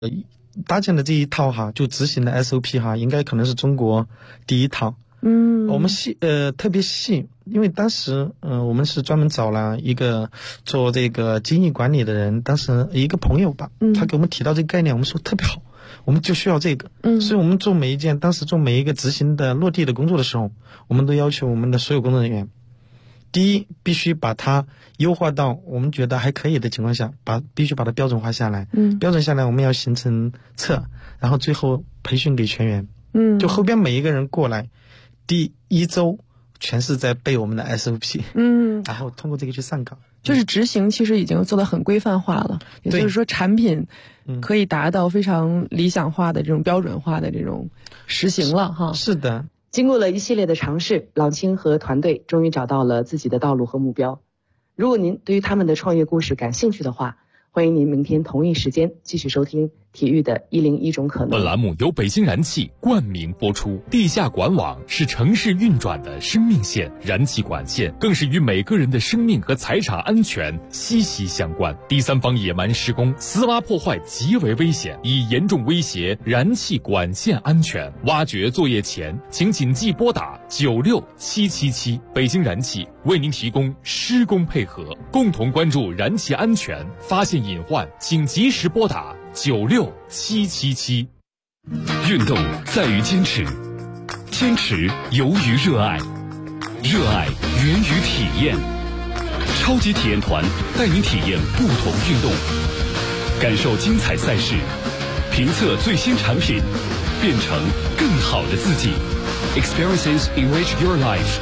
搭建的这一套哈，就执行的 SOP 哈，应该可能是中国第一套。我们特别细，因为当时我们是专门找了一个做这个经营管理的人，当时一个朋友吧，他给我们提到这个概念，我们说特别好，我们就需要这个。所以我们当时做每一个执行的落地的工作的时候，我们都要求我们的所有工作人员，第一必须把它优化到我们觉得还可以的情况下，必须把它标准化下来。标准下来我们要形成册，然后最后培训给全员。就后边每一个人过来，第一周全是在背我们的 SOP。然后通过这个去上岗。 就是执行其实已经做得很规范化了，也就是说产品可以达到非常理想化的这种标准化的这种实行了哈。 是的。 经过了一系列的尝试，郎青和团队终于找到了自己的道路和目标。如果您对于他们的创业故事感兴趣的话，欢迎您明天同一时间继续收听体育的101种可能。 本栏目由北京燃气冠名播出。地下管网是城市运转的生命线，燃气管线更是与每个人的生命和财产安全息息相关。第三方野蛮施工、私挖破坏极为危险，已严重威胁燃气管线安全。挖掘作业前，请谨记拨打96777。北京燃气为您提供施工配合，共同关注燃气安全，发现隐患请及时拨打96777。 运动在于坚持，坚持由于热爱，热爱源于体验。超级体验团带您体验不同运动，感受精彩赛事，评测最新产品，变成更好的自己。Experiences enrich your life。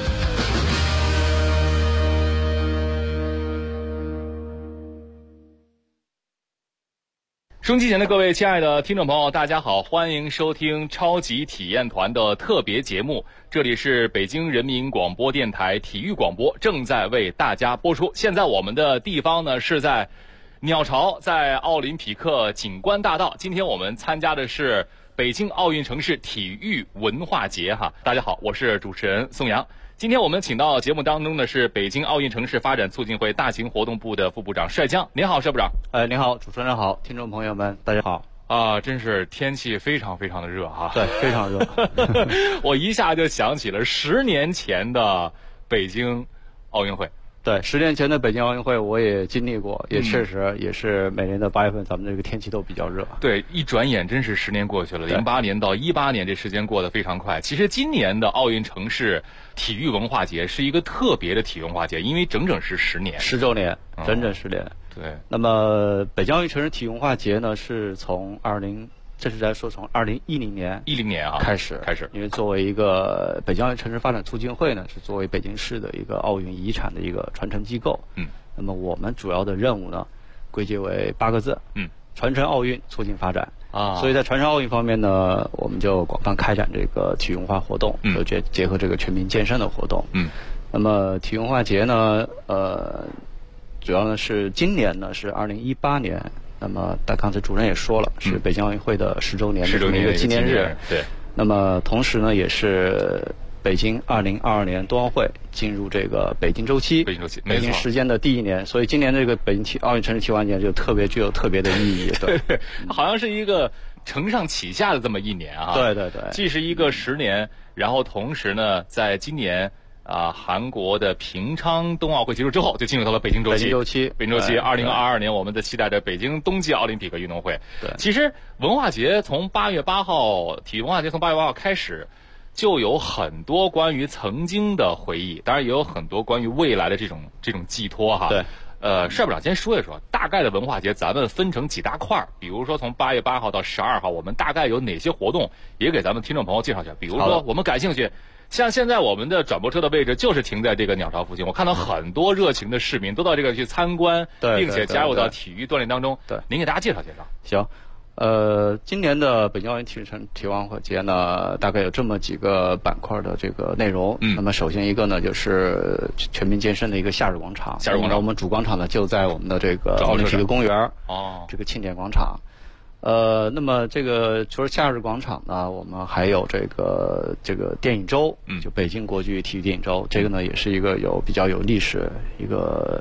收音机前的各位亲爱的听众朋友，大家好，欢迎收听超级体验团的特别节目，这里是北京人民广播电台体育广播，正在为大家播出。现在我们的地方呢是在鸟巢，在奥林匹克景观大道。今天我们参加的是北京奥运城市体育文化节哈。大家好，我是主持人宋阳。今天我们请到节目当中的是北京奥运城市发展促进会大型活动部的副部长帅江。您好，帅部长。 您好，主持人好，听众朋友们大家好。 真是天气非常非常的热哈。 对，非常热。 我一下就想起了10年前的北京奥运会。 对，10年前的北京奥运会我也经历过，也确实也是每年的8月份咱们这个天气都比较热。 对，一转眼真是10年过去了，08年到18年，这时间过得非常快。其实今年的奥运城市体育文化节是一个特别的体育文化节，因为整整是10年 ，10周年，整整10年。 对。 那么北京奥运城市体育文化节呢，是从这是在说从2010年开始，因为作为一个北京奥运城市发展促进会呢，是作为北京市的一个奥运遗产的一个传承机构。那么我们主要的任务呢，归结为8个字，传承奥运，促进发展啊。所以在传承奥运方面呢，我们就广泛开展这个体育文化活动，结合这个全民健身的活动。那么体育文化节呢，主要呢是今年呢是2018年。那么刚才主任也说了，是北京奥运会的10周年的这么一个纪念日。 对。 那么同时呢，也是北京2022年冬奥会进入这个北京周期，北京时间的第一年，所以今年这个北京奥运城市体育文化节就具有特别的意义。 对，好像是一个承上启下的这么一年啊。 对对对， 既是一个10年，然后同时呢，在今年。韩国的平昌冬奥会结束之后，就进入到了北京周期。北京周期，2022年我们的期待着北京冬季奥林匹克运动会。 对， 其实文化节从8月8号，体育文化节从8月8号开始，就有很多关于曾经的回忆，当然也有很多关于未来的这种寄托哈。 对。 帅部长先说一说大概的文化节，咱们分成几大块，比如说从8月8号到12号，我们大概有哪些活动，也给咱们听众朋友介绍一下。比如说我们感兴趣。像现在我们的转播车的位置就是停在这个鸟巢附近，我看到很多热情的市民都到这个去参观，并且加入到体育锻炼当中。 对， 您给大家介绍介绍。 行，今年的北京奥运体育文化节呢，大概有这么几个板块的这个内容。那么首先一个呢，就是全民健身的一个夏日广场。我们主广场呢就在我们的这个奥林匹克公园这个庆典广场。那么这个除了夏日广场呢，我们还有这个电影周，就北京国际体育电影周，这个呢也是一个比较有历史一个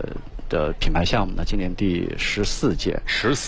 的品牌项目呢，今年第14届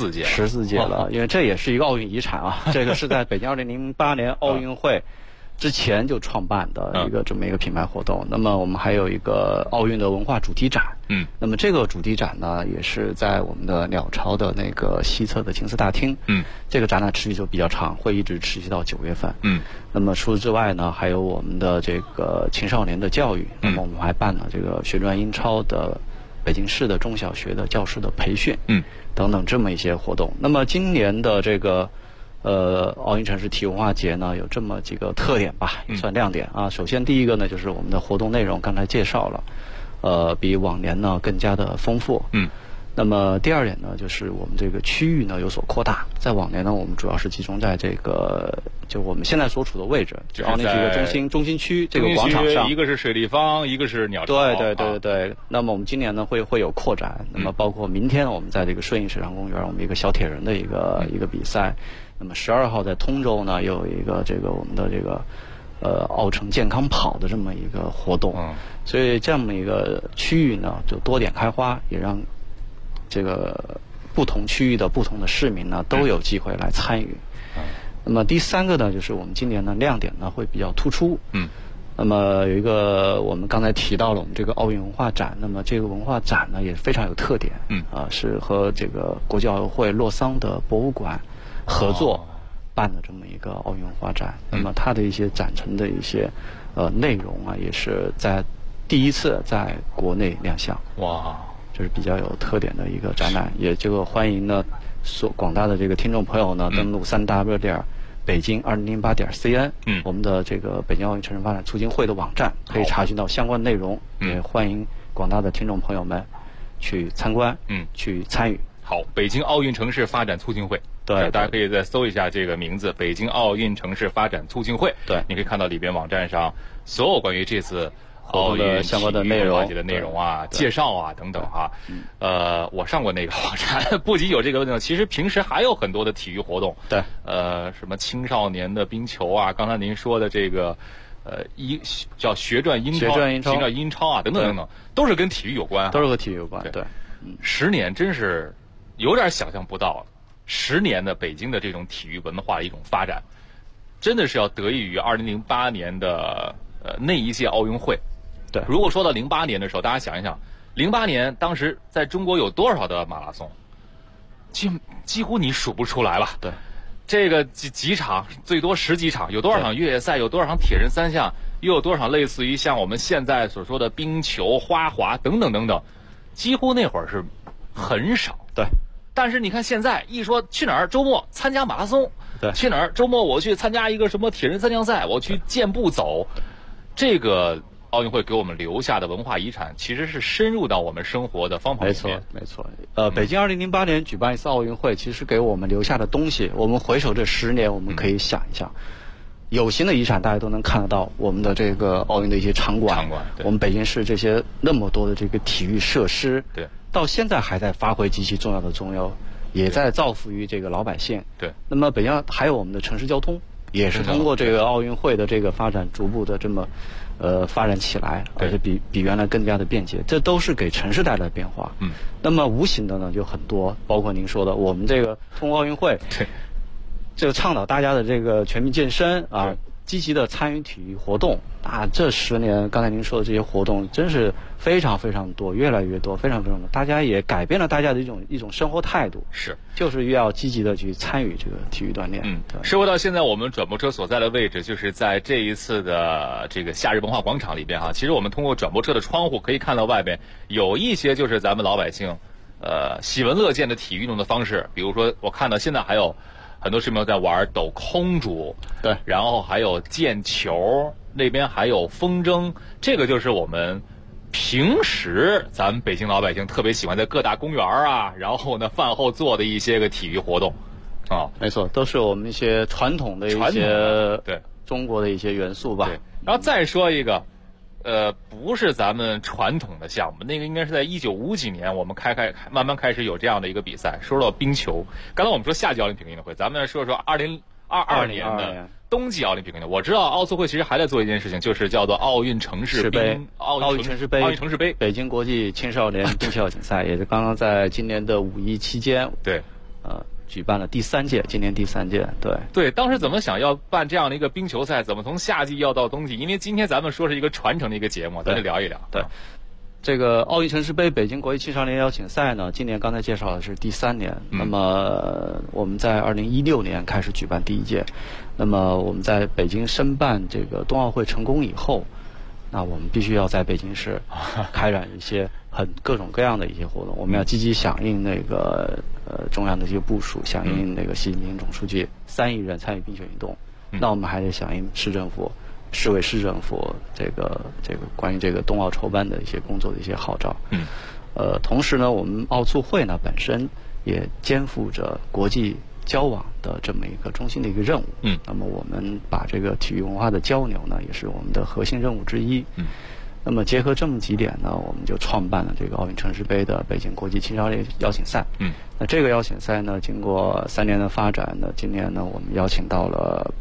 ，14届了，因为这也是一个奥运遗产啊。这个是在北京2008年奥运会之前就创办的这么一个品牌活动。那么我们还有一个奥运的文化主题展，那么这个主题展呢，也是在我们的鸟巢的那个西侧的青瓷大厅，这个展览持续就比较长，会一直持续到9月份，那么除此之外呢，还有我们的这个青少年的教育，那么我们还办了这个旋转英超的北京市的中小学的教师的培训，等等这么一些活动。那么今年的这个奥运城市体育文化节呢，有这么几个特点吧，也算亮点啊。首先第一个呢，就是我们的活动内容刚才介绍了，比往年呢更加的丰富。那么第二点呢，就是我们这个区域呢有所扩大。在往年呢，我们主要是集中在这个就我们现在所处的位置，就奥运这个中心区这个广场上， 一个是水立方，一个是鸟巢。 对。那么我们今年呢会有扩展，那么包括明天我们在这个顺义水上公园，我们一个小铁人的一个比赛。那么12号在通州呢，又有一个这个我们的这个奥城健康跑的这么一个活动，所以这么一个区域呢就多点开花，也让这个不同区域的不同的市民呢都有机会来参与。那么第三个呢，就是我们今年的亮点呢会比较突出。那么有一个我们刚才提到了我们这个奥运文化展，那么这个文化展呢也非常有特点，是和这个国际奥委会洛桑的博物馆合作办的这么一个奥运文化展。那么它的一些展陈的一些内容啊，也是在第一次在国内亮相。 哇， 这是比较有特点的一个展览，也这个欢迎呢广大的这个听众朋友呢登录3w.北京2008.cn，我们的这个北京奥运城市发展促进会的网站，可以查询到相关内容。也欢迎广大的听众朋友们去参观，去参与。 好，北京奥运城市发展促进会， 对， 大家可以再搜一下这个名字，北京奥运城市发展促进会。 对， 你可以看到里边网站上所有关于这次奥运相关的内容啊、介绍啊等等啊。我上过那个网站，不仅有这个内容，其实平时还有很多的体育活动。 对， 什么青少年的冰球啊，刚才您说的这个叫旋转英超啊，等等等等，都是跟体育有关啊， 都是和体育有关。对 ，10年真是有点想象不到了。10年的北京的这种体育文化的一种发展，真的是要得益于2008年的那一届奥运会。 对， 如果说到08年的时候，大家想一想，08年当时在中国有多少的马拉松，几乎你数不出来了。 对， 这个几场，最多10几场，有多少场越野赛，有多少场铁人3项，又有多少类似于像我们现在所说的冰球、花滑等等等等，几乎那会儿是很少。 对， 但是你看现在一说去哪儿周末参加马拉松， 对， 去哪儿周末我去参加一个什么铁人3项赛，我去健步走，这个奥运会给我们留下的文化遗产，其实是深入到我们生活的方方面面。 没错。北京2008年举办一次奥运会，其实给我们留下的东西，我们回首这10年，我们可以想一想，有形的遗产大家都能看得到，我们的这个奥运的一些场馆，我们北京市这些那么多的这个体育设施， 对， 到现在还在发挥极其重要的作用，也在造福于这个老百姓。 对， 那么北京还有我们的城市交通，也是通过这个奥运会的这个发展，逐步的这么发展起来，而且比原来更加的便捷，这都是给城市带来变化。那么无形的呢就很多，包括您说的，我们这个通过奥运会， 对， 这个倡导大家的这个全民健身啊，积极的参与体育活动啊，这10年刚才您说的这些活动真是非常非常多，越来越多，非常非常多，大家也改变了大家的一种生活态度， 是， 就是越要积极的去参与这个体育锻炼。 生活到现在，我们转播车所在的位置就是在这一次的这个夏日文化广场里边哈。其实我们通过转播车的窗户可以看到外边有一些就是咱们老百姓喜闻乐见的体育运动的方式，比如说我看到现在还有很多市民在玩抖空竹， 对， 然后还有毽球，那边还有风筝，这个就是我们平时咱们北京老百姓特别喜欢在各大公园啊，然后呢饭后做的一些个体育活动啊， 没错，都是我们一些传统的一些对中国的一些元素吧。 对，然后再说一个。不是咱们传统的项目，那个应该是在1950几年，我们慢慢开始有这样的一个比赛。说到冰球，刚才我们说夏季奥林匹克运动会，咱们说说 22年的冬季奥林匹克运动。我知道奥组会其实还在做一件事情，就是叫做奥运城市杯、 奥运城市杯、北京国际青少年冰球锦赛，也是刚刚在今年的5一期间， 对， 举办了第3届，今年第3届， 对，当时怎么想要办这样的一个冰球赛？怎么从夏季要到冬季？因为今天咱们说是一个传承的一个节目，咱就聊一聊。 对，这个奥运城市杯北京国际青少年邀请赛呢，今年刚才介绍的是第3年。那么我们在2016年开始举办第1届，那么我们在北京申办这个冬奥会成功以后，那我们必须要在北京市开展一些各种各样的一些活动，我们要积极响应那个中央的这些部署，响应那个习近平总书记3亿人参与冰球运动。那我们还得响应市政府、市委市政府这个关于这个冬奥筹办的一些工作的一些号召。同时呢，我们奥组会呢本身也肩负着国际交往的这么一个中心的一个任务。那么我们把这个体育文化的交流呢，也是我们的核心任务之一。那么结合这么几点呢，我们就创办了这个奥运城市杯的北京国际青少年邀请赛。那这个邀请赛呢，经过3年的发展呢，今年呢，我们邀请到了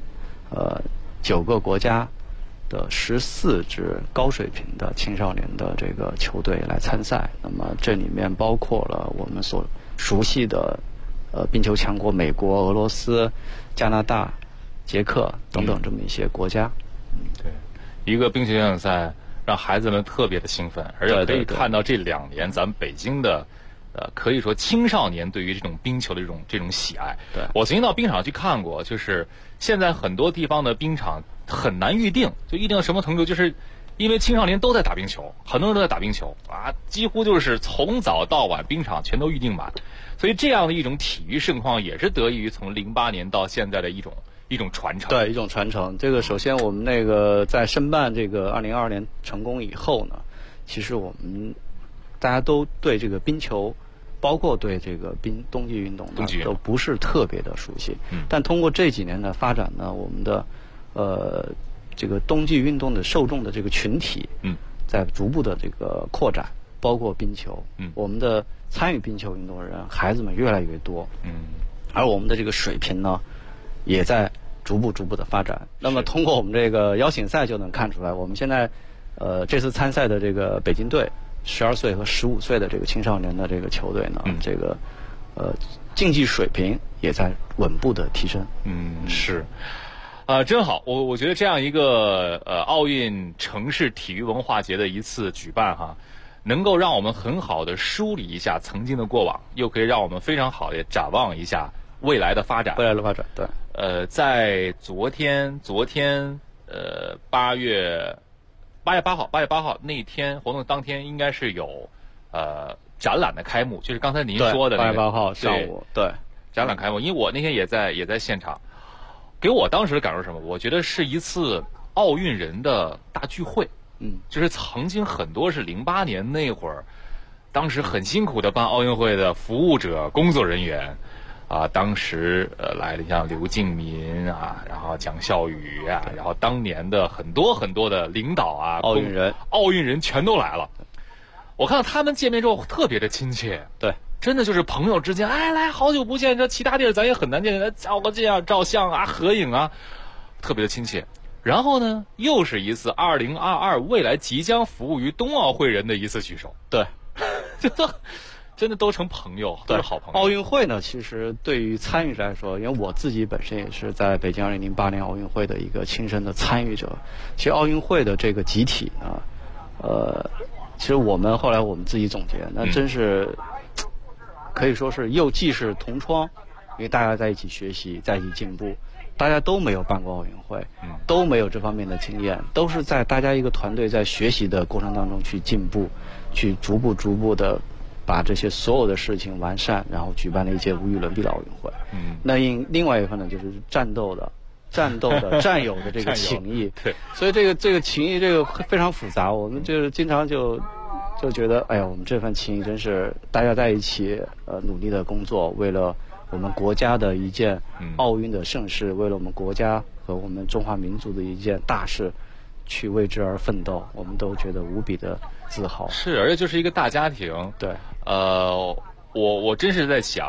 9个国家的14支高水平的青少年的这个球队来参赛。那么这里面包括了我们所熟悉的冰球强国美国、俄罗斯、加拿大、捷克等等这么一些国家。 对，一个冰球邀请赛让孩子们特别的兴奋，而且可以看到这2年咱们北京的可以说青少年对于这种冰球的这种喜爱。 对， 我曾经到冰场去看过，就是现在很多地方的冰场很难预定，就预定到什么程度，就是因为青少年都在打冰球，很多人都在打冰球啊，几乎就是从早到晚冰场全都预定满。所以这样的一种体育盛况也是得益于从08年到现在的一种传承。 对，一种传承。这个首先我们那个在申办这个2022年成功以后呢，其实我们大家都对这个冰球，包括对这个冬季运动呢，都不是特别的熟悉。但通过这几年的发展呢，我们的这个冬季运动的受众的这个群体，在逐步的这个扩展，包括冰球，我们的参与冰球运动的人孩子们越来越多，而我们的这个水平呢，也在逐步的发展。那么通过我们这个邀请赛就能看出来，我们现在这次参赛的这个北京队12岁和15岁的这个青少年的这个球队呢，这个竞技水平也在稳步的提升。 是。真好，我觉得这样一个奥运城市体育文化节的一次举办哈，能够让我们很好的梳理一下曾经的过往，又可以让我们非常好的展望一下未来的发展。 对。 在昨天8月8号那天活动当天，应该是有展览的开幕，就是刚才您说的那个 8月8号上午，对， 展览开幕。因为我那天也在现场。给我当时的感受是什么？我觉得是一次奥运人的大聚会。就是曾经很多是08年那会儿，当时很辛苦的办奥运会的服务者、工作人员啊，当时来了像刘敬民啊，然后蒋孝宇啊，然后当年的很多的领导啊， 奥运人全都来了。我看到他们见面之后特别的亲切。 对。 真的就是朋友之间，来好久不见，这其他地儿咱也很难见，照个相、照相啊、合影啊，特别的亲切。然后呢，又是一次2022未来即将服务于冬奥会人的一次举手。 对， 真的都成朋友，都是好朋友。 奥运会呢，其实对于参与来说，因为我自己本身也是在北京2008年奥运会的一个亲身的参与者。其实奥运会的这个集体呢，其实后来我们自己总结，那真是。可以说是既是同窗，因为大家在一起学习，在一起进步，大家都没有办过奥运会，都没有这方面的经验，都是在大家一个团队在学习的过程当中去进步，去逐步的把这些所有的事情完善，然后举办了一届无与伦比的奥运会。那另外一份呢，就是战斗的战友的这个情谊。 对， 所以这个情谊这个非常复杂，我们就是经常就觉得，哎呀，我们这份情谊真是大家在一起努力的工作，为了我们国家的一件奥运的盛事，为了我们国家和我们中华民族的一件大事，去为之而奋斗，我们都觉得无比的自豪。 是，而且就是一个大家庭。 对， 我真是在想，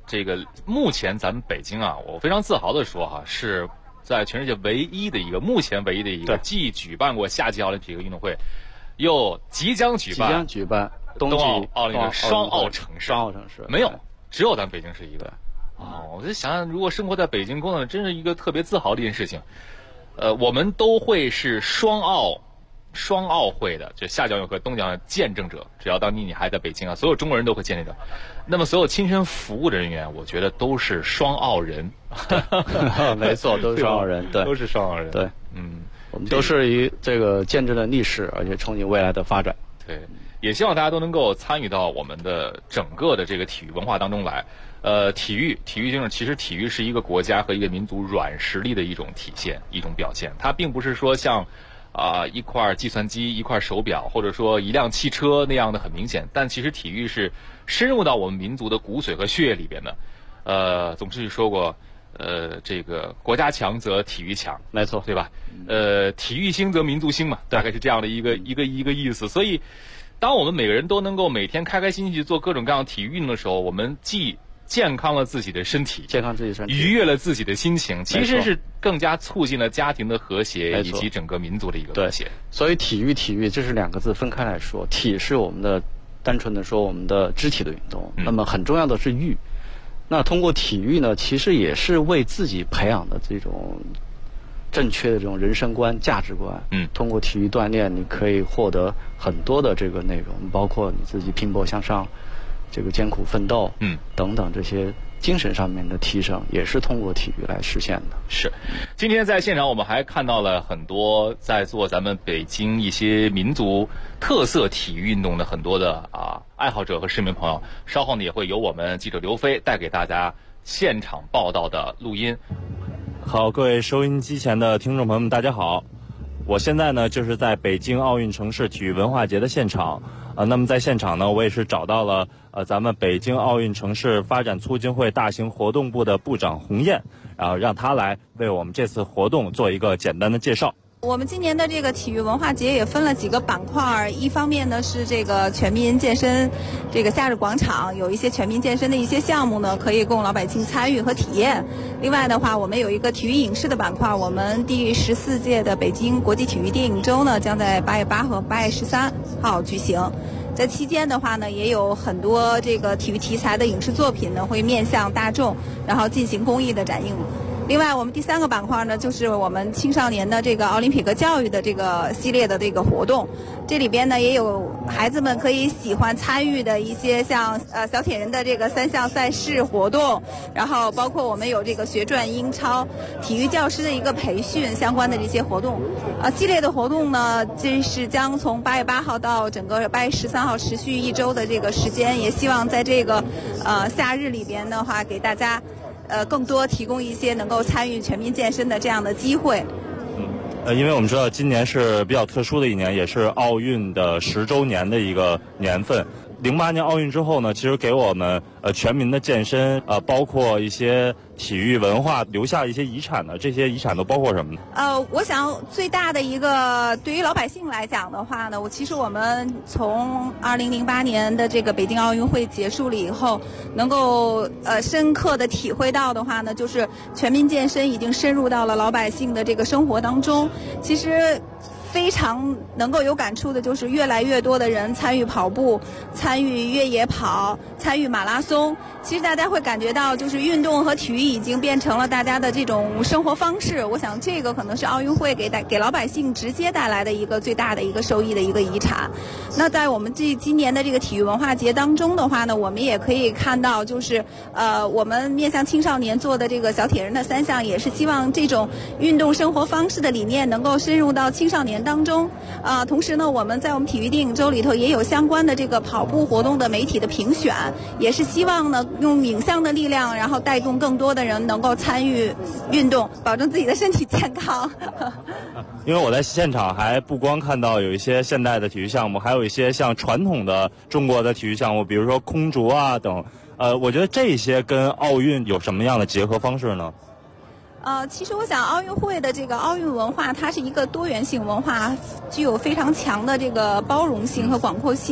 这个目前咱们北京啊，我非常自豪的说哈，是在全世界目前唯一的一个既举办过夏季奥林匹克运动会，又即将举办冬奥奥运的双奥城市。没有，只有咱北京是一个。我就想想，如果生活在北京，工作真是一个特别自豪的一件事情。我们都会是双奥会的，就夏季奥运和冬季奥运见证者。只要当你还在北京啊，所有中国人都会见证者。那么所有亲身服务的人员，我觉得都是双奥人。 没错，都是双奥人，对， 都是双奥人。 对，我们都是这个见证了历史，而且憧憬未来的发展。 对，也希望大家都能够参与到我们的整个的这个体育文化当中来。体育精神，其实体育是一个国家和一个民族软实力的一种体现，一种表现。它并不是说像一块计算机、一块手表，或者说一辆汽车那样的很明显。但其实体育是深入到我们民族的骨髓和血液里边的。总书记说过，这个国家强则体育强， 没错， 对吧？体育兴则民族兴嘛，大概是这样的一个意思。所以，当我们每个人都能够每天开开心心去做各种各样的体育运动的时候，我们既健康了自己的身体，愉悦了自己的心情，其实是更加促进了家庭的和谐以及整个民族的一个和谐。 所以体育这是两个字分开来说，体是我们的单纯的说我们的肢体的运动，那么很重要的是育。那通过体育呢，其实也是为自己培养的这种正确的这种人生观、价值观。通过体育锻炼，你可以获得很多的这个内容，包括你自己拼搏向上。这个艰苦奋斗，等等这些精神上面的提升，也是通过体育来实现的。 是，今天在现场我们还看到了很多在做咱们北京一些民族特色体育运动的很多的爱好者和市民朋友。稍后呢，也会由我们记者刘飞带给大家现场报道的录音。 好，各位收音机前的听众朋友们，大家好。我现在呢就是在北京奥运城市体育文化节的现场。那么在现场呢，我也是找到了咱们北京奥运城市发展促进会大型活动部的部长洪燕，然后让他来为我们这次活动做一个简单的介绍。 我们今年的这个体育文化节也分了几个板块，一方面呢是这个全民健身，这个夏日广场有一些全民健身的一些项目呢，可以供老百姓参与和体验。另外的话，我们有一个体育影视的板块，我们第14届的北京国际体育电影周呢，将在8月8和8月13号举行。在期间的话呢，也有很多这个体育题材的影视作品呢，会面向大众，然后进行公益的展映。另外，我们第3个板块呢，就是我们青少年的这个奥林匹克教育的这个系列的这个活动。这里边呢，也有孩子们可以喜欢参与的一些像小铁人的这个3项赛事活动，然后包括我们有这个学转英超、体育教师的一个培训相关的这些活动。系列的活动呢，这是将从8月8号到整个8月13号持续1周的这个时间，也希望在这个夏日里边的话，给大家更多提供一些能够参与全民健身的这样的机会。 因为我们知道今年是比较特殊的一年，也是奥运的10周年的一个年份。08年奥运之后呢，其实给我们全民的健身包括一些体育文化留下一些遗产的，这些遗产都包括什么呢？ 我想最大的一个对于老百姓来讲的话呢，其实我们从2008年的这个北京奥运会结束了以后，能够深刻的体会到的话呢，就是全民健身已经深入到了老百姓的这个生活当中。其实非常能够有感触的就是越来越多的人参与跑步，参与越野跑，参与马拉松。其实大家会感觉到，就是运动和体育已经变成了大家的这种生活方式。我想这个可能是奥运会给老百姓直接带来的一个最大的一个收益的一个遗产。那在我们今年的这个体育文化节当中的话呢，我们也可以看到，就是我们面向青少年做的这个小铁人的3项，也是希望这种运动生活方式的理念能够深入到青少年当中。同时呢，我们在我们体育电影周里头也有相关的这个跑步活动的媒体的评选，也是希望呢用影像的力量，然后带动更多的人能够参与运动，保证自己的身体健康。 因为我在现场还不光看到有一些现代的体育项目，还有一些像传统的中国的体育项目，比如说空竹啊等。我觉得这些跟奥运有什么样的结合方式呢？ 其实我想奥运会的这个奥运文化，它是一个多元性文化，具有非常强的这个包容性和广阔性。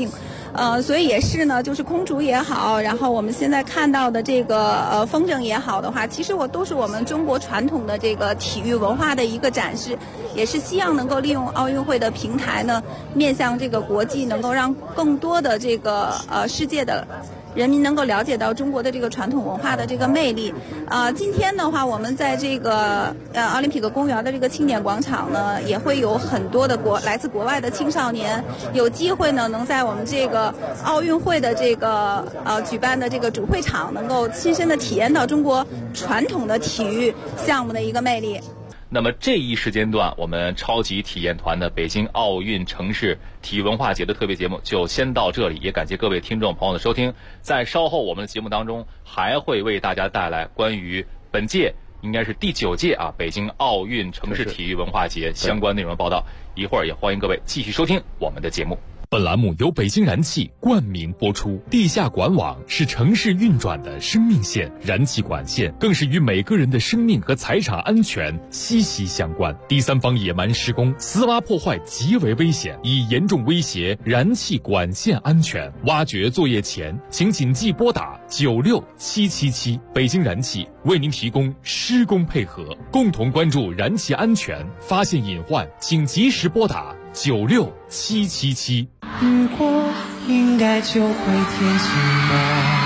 所以也是呢，就是空竹也好，然后我们现在看到的这个风筝也好的话，其实都是我们中国传统的这个体育文化的一个展示，也是希望能够利用奥运会的平台呢，面向这个国际，能够让更多的这个世界的人民能够了解到中国的这个传统文化的这个魅力。今天的话，我们在这个奥林匹克公园的这个庆典广场呢，也会有很多的来自国外的青少年有机会呢，能在我们这个奥运会的这个举办的这个主会场，能够亲身的体验到中国传统的体育项目的一个魅力。 那么这一时间段，我们超级体验团的北京奥运城市体育文化节的特别节目就先到这里，也感谢各位听众朋友的收听。在稍后我们的节目当中，还会为大家带来关于本届应该是第9届北京奥运城市体育文化节相关内容的报道。一会儿也欢迎各位继续收听我们的节目。 本栏目由北京燃气冠名播出。地下管网是城市运转的生命线，燃气管线更是与每个人的生命和财产安全息息相关。第三方野蛮施工、私挖破坏极为危险，已严重威胁燃气管线安全。挖掘作业前，请谨记拨打96777。北京燃气为您提供施工配合，共同关注燃气安全，发现隐患请及时拨打96777。 雨过应该就会天晴吧，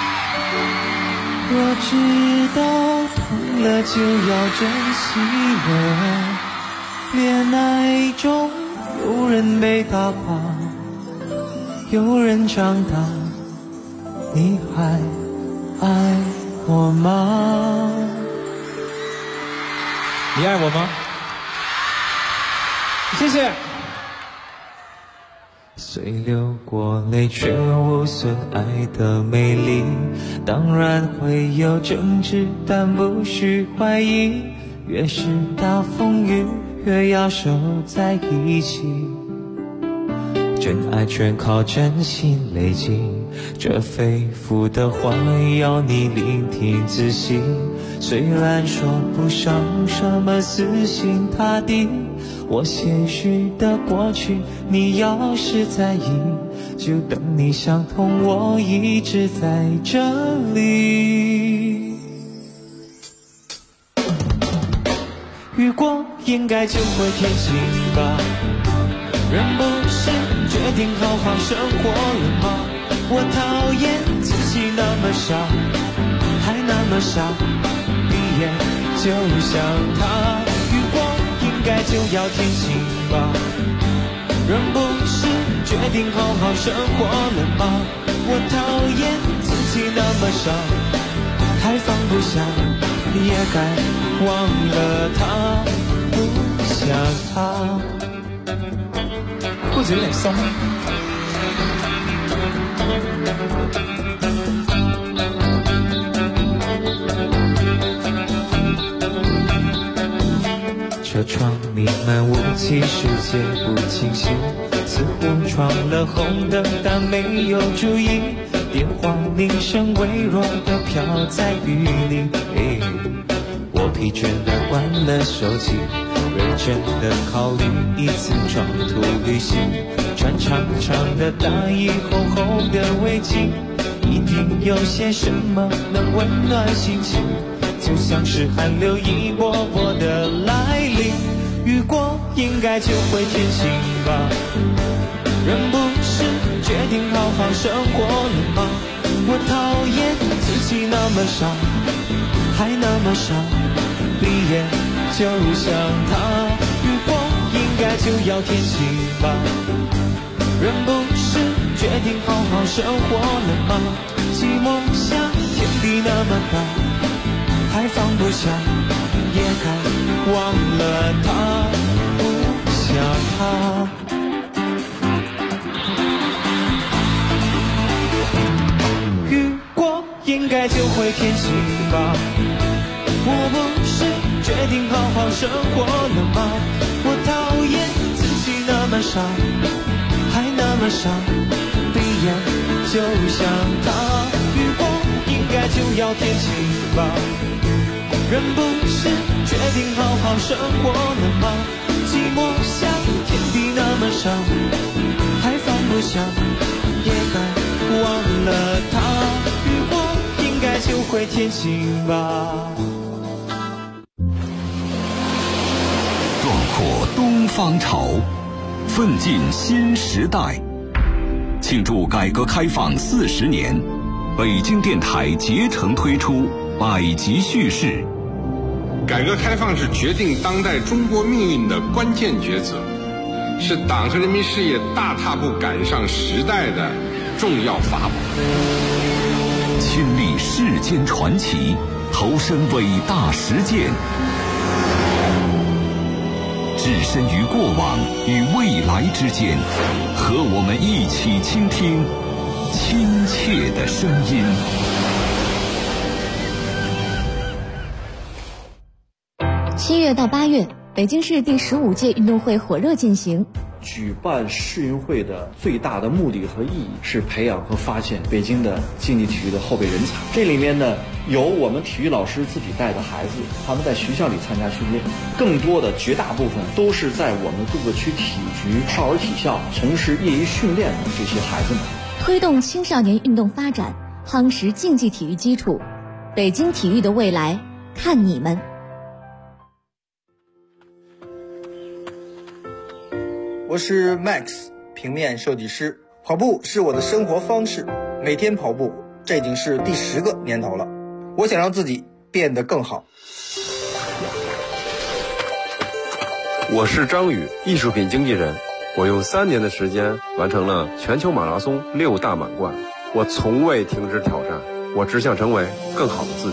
若知道痛了就要珍惜了。恋爱中有人被打垮，有人长大，你还爱我吗？ 你爱我吗？谢谢。 虽流过泪，却无损爱的美丽。当然会有争执，但不需怀疑。越是大风雨，越要守在一起。真爱全靠真心累积，这肺腑的话要你聆听仔细。虽然说不上什么死心塌地，我现实的过去，你要是在意，就等你想通，我一直在这里。雨过应该就会天晴吧，人不是决定好好生活了吗？我讨厌自己那么傻，还那么傻，毕业就像他。雨过应该就要天晴吧，人不是决定好好生活了吗？我讨厌自己那么傻，还放不下，也该忘了他，不想他。 裤子有点松。 车窗弥漫雾气，世界不清晰，似乎闯了红灯，但没有注意。电话铃声微弱地飘在雨里，我疲倦地关了手机，认真地考虑一次长途旅行。穿长长的大衣，厚厚的围巾，一定有些什么能温暖心情，就像是寒流一波波的来临。雨过应该就会天晴吧，人不是决定好好生活了吗？我讨厌自己那么傻，还那么傻，毕业就像他。雨过应该就要天晴吧，人不是决定好好生活了吗？寂寞像天地那么大，还放不下，也该忘了他，不想他。雨过应该就会天晴吧，我不是决定好好生活了吗？我讨厌自己那么傻，还那么傻，闭眼就像他。雨过应该就要天晴吧，人不是决定好好生活了吗？寂寞像天地那么傻，还放不下， 也该忘了他，雨过应该就会天晴吧。 壮阔东方潮，奋进新时代。庆祝改革开放40年，北京电台竭诚推出百集叙事。 改革开放是决定当代中国命运的关键抉择，是党和人民事业大踏步赶上时代的重要法宝。 亲历世间传奇，投身伟大实践，置身于过往与未来之间，和我们一起倾听亲切的声音。 7月到8月，北京市第15届运动会火热进行。 举办世运会的最大的目的和意义是培养和发现北京的竞技体育的后备人才。这里面呢，有我们体育老师自己带的孩子，他们在学校里参加训练，更多的绝大部分都是在我们各个区体局、少儿体校从事业余训练的这些孩子们。 推动青少年运动发展，夯实竞技体育基础，北京体育的未来看你们。 我是 Max， 平面设计师。跑步是我的生活方式，每天跑步，这已经是第10个年头了。我想让自己变得更好。 我是张宇，艺术品经纪人。我用3年的时间完成了全球马拉松6大满贯。我从未停止挑战，我只想成为更好的自己。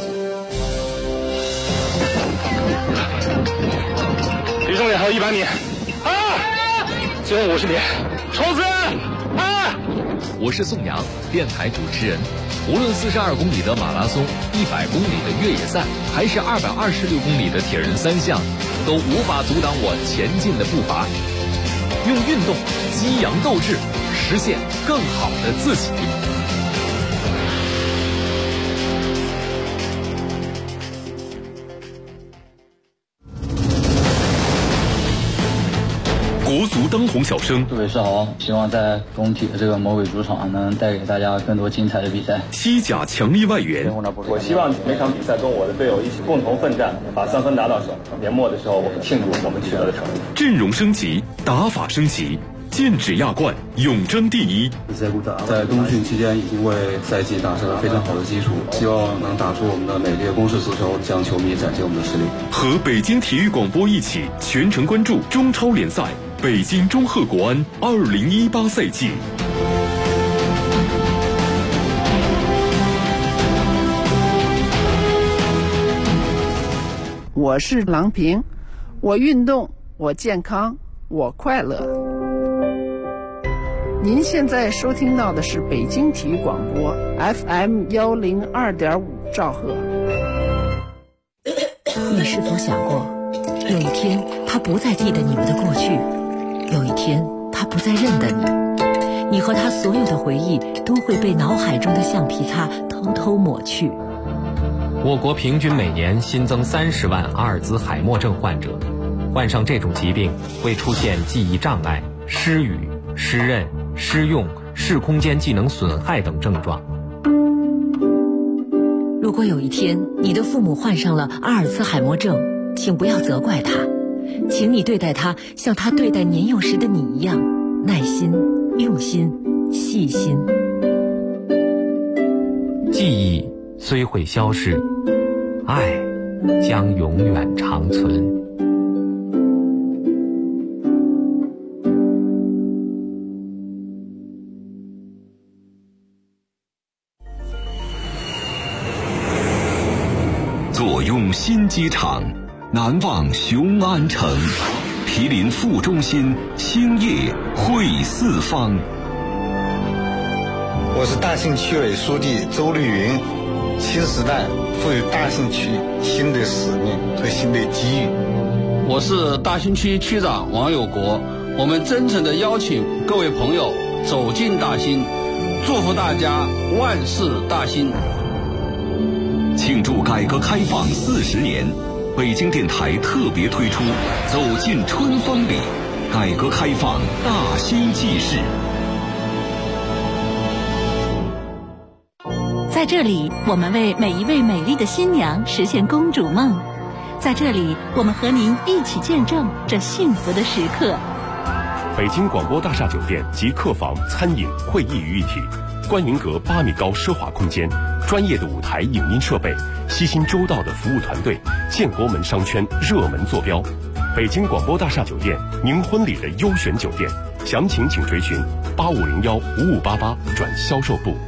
离终点还有100米。最后50米，冲刺！ 我是宋阳，电台主持人。无论42公里的马拉松、100公里的越野赛，还是226公里的铁人3项，都无法阻挡我前进的步伐。用运动激扬斗志，实现更好的自己。 国足当红小生， 各位是好，希望在工体的这个魔鬼主场能带给大家更多精彩的比赛。 西甲强力外援， 我希望每场比赛跟我的队友一起共同奋战，把3分拿到手。年末的时候，我们庆祝我们取得的成绩。 阵容升级，打法升级，剑指亚冠，永争第一。 在冬训期间已经为赛季打下了非常好的基础，希望能打出我们的美丽攻势足球，向球迷展现我们的实力。 和北京体育广播一起全程关注中超联赛北京中赫国安2018赛季。 我是郎平，我运动，我健康，我快乐。您现在收听到的是北京体育广播 FM102.5兆赫。 你是否想过，有一天他不再记得你们的过去，有一天他不再认得你，你和他所有的回忆都会被脑海中的橡皮擦偷偷抹去。 我国平均每年新增30万阿尔兹海默症患者，患上这种疾病会出现记忆障碍、失语、失认、失用、视空间技能损害等症状。 如果有一天你的父母患上了阿尔兹海默症，请不要责怪他，请你对待他像他对待年幼时的你一样，耐心、用心、细心。 记忆虽会消逝，爱将永远长存。 坐拥新机场，难忘雄安城，毗邻副中心，兴业汇四方。 我是大兴区委书记周绿云。新时代赋予大兴区新的使命和新的机遇。 我是大兴区区长王有国，我们真诚地邀请各位朋友走进大兴，祝福大家万事大兴。 庆祝改革开放40年，北京电台特别推出《走进春风里》改革开放大兴纪事。 在这里，我们为每一位美丽的新娘实现公主梦。在这里，我们和您一起见证这幸福的时刻。 北京广播大厦酒店集客房、餐饮、会议于一体，观云阁8米高奢华空间，专业的舞台影音设备，悉心周到的服务团队，建国门商圈热门坐标。北京广播大厦酒店，您婚礼的优选酒店，详情请垂询8501-5588转销售部。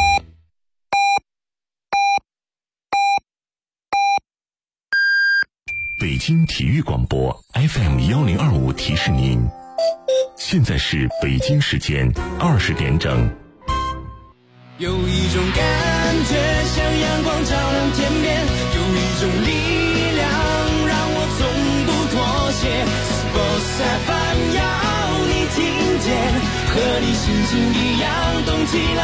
北京体育广播 FM1025提示您，现在是北京时间20点整。 有一种感觉像阳光照亮天边，有一种力量让我从不妥协。Sports FM 要你听见，和你心情一样动起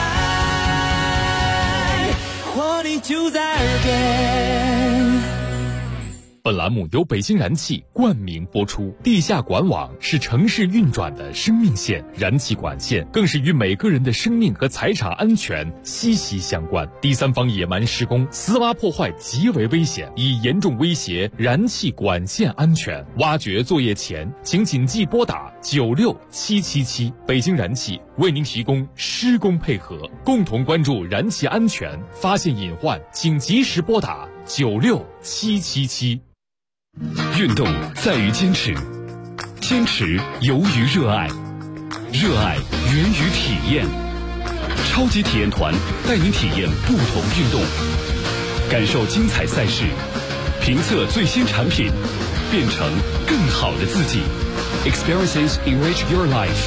来，活力就在耳边。 本栏目由北京燃气冠名播出。地下管网是城市运转的生命线，燃气管线更是与每个人的生命和财产安全息息相关。第三方野蛮施工、私挖破坏极为危险，已严重威胁燃气管线安全。挖掘作业前，请谨记拨打96777。北京燃气为您提供施工配合，共同关注燃气安全，发现隐患请及时拨打96777。 运动在于坚持，坚持由于热爱，热爱源于体验。超级体验团带您体验不同运动，感受精彩赛事，评测最新产品，变成更好的自己。Experiences enrich your life。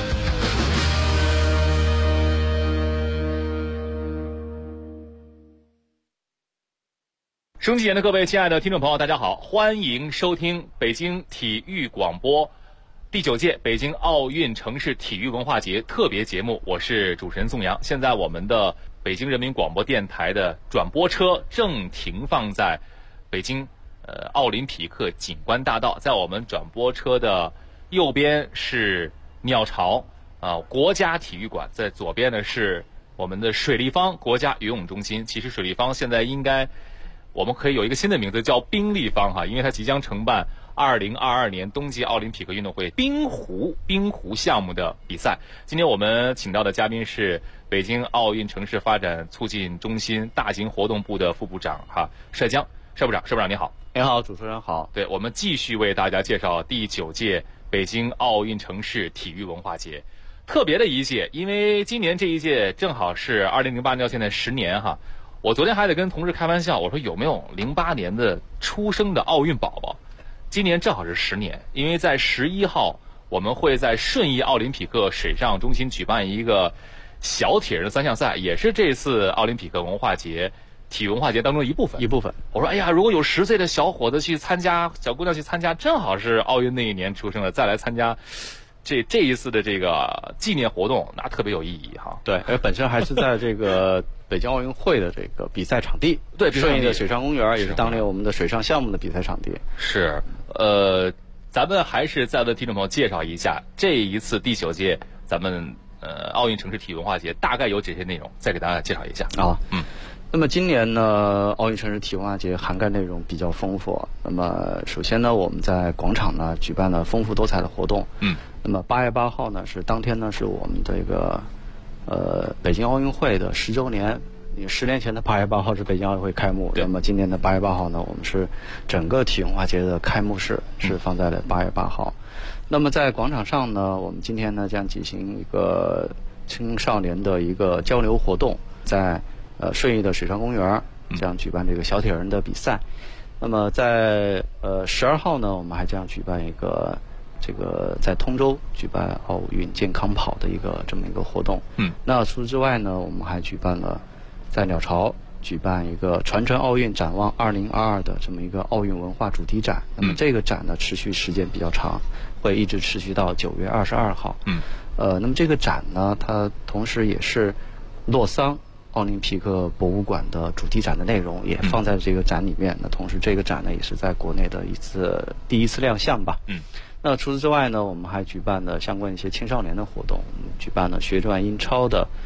收音机前的各位亲爱的听众朋友，大家好，欢迎收听北京体育广播第9届北京奥运城市体育文化节特别节目，我是主持人宋阳。现在我们的北京人民广播电台的转播车正停放在北京奥林匹克景观大道，在我们转播车的右边是鸟巢国家体育馆，在左边呢是我们的水立方国家游泳中心。其实水立方现在应该我们可以有一个新的名字叫冰立方因为它即将承办2022年冬季奥林匹克运动会冰壶项目的比赛。今天我们请到的嘉宾是北京奥运城市发展促进中心大型活动部的副部长帅江。帅部长你好。 你好，主持人好。 对，我们继续为大家介绍第9届北京奥运城市体育文化节，特别的一届，因为今年这一届正好是2008年到现在10年我昨天还得跟同事开玩笑，我说有没有08年的出生的奥运宝宝？今年正好是10年，因为在11号我们会在顺义奥林匹克水上中心举办一个小铁人3项赛，也是这次奥林匹克文化节体育文化节当中的一部分。我说哎呀，如果有10岁的小伙子去参加，小姑娘去参加，正好是奥运那一年出生的，再来参加这一次的这个纪念活动，那特别有意义对，本身还是在这个北京奥运会的这个比赛场地， 对， 顺义的水上公园也是当年我们的水上项目的比赛场地。 是，咱们还是再为听众朋友介绍一下这一次第9届咱们奥运城市体育文化节大概有这些内容，再给大家介绍一下那么今年呢，奥运城市体育文化节涵盖内容比较丰富。那么首先呢，我们在广场呢举办了丰富多彩的活动。那么8月8号呢是当天呢是我们这个北京奥运会的10周年。10年前的8月8号是北京奥运会开幕，那么今年的8月8号呢，我们是整个体育文化节的开幕式是放在了8月8号。那么在广场上呢，我们今天呢将举行一个青少年的一个交流活动，在顺义的水上公园将举办这个小铁人的比赛。那么在12号呢，我们还将举办一个这个在通州举办奥运健康跑的这么一个活动。那除此之外呢，我们还举办了在鸟巢举办一个传承奥运展望2022的这么一个奥运文化主题展。那么这个展呢持续时间比较长，会一直持续到9月22号。那么这个展呢，它同时也是洛桑奥林匹克博物馆的主题展的内容也放在这个展里面。那同时这个展呢也是在国内的第一次亮相吧。那除此之外呢，我们还举办了相关一些青少年的活动，举办了学转英超的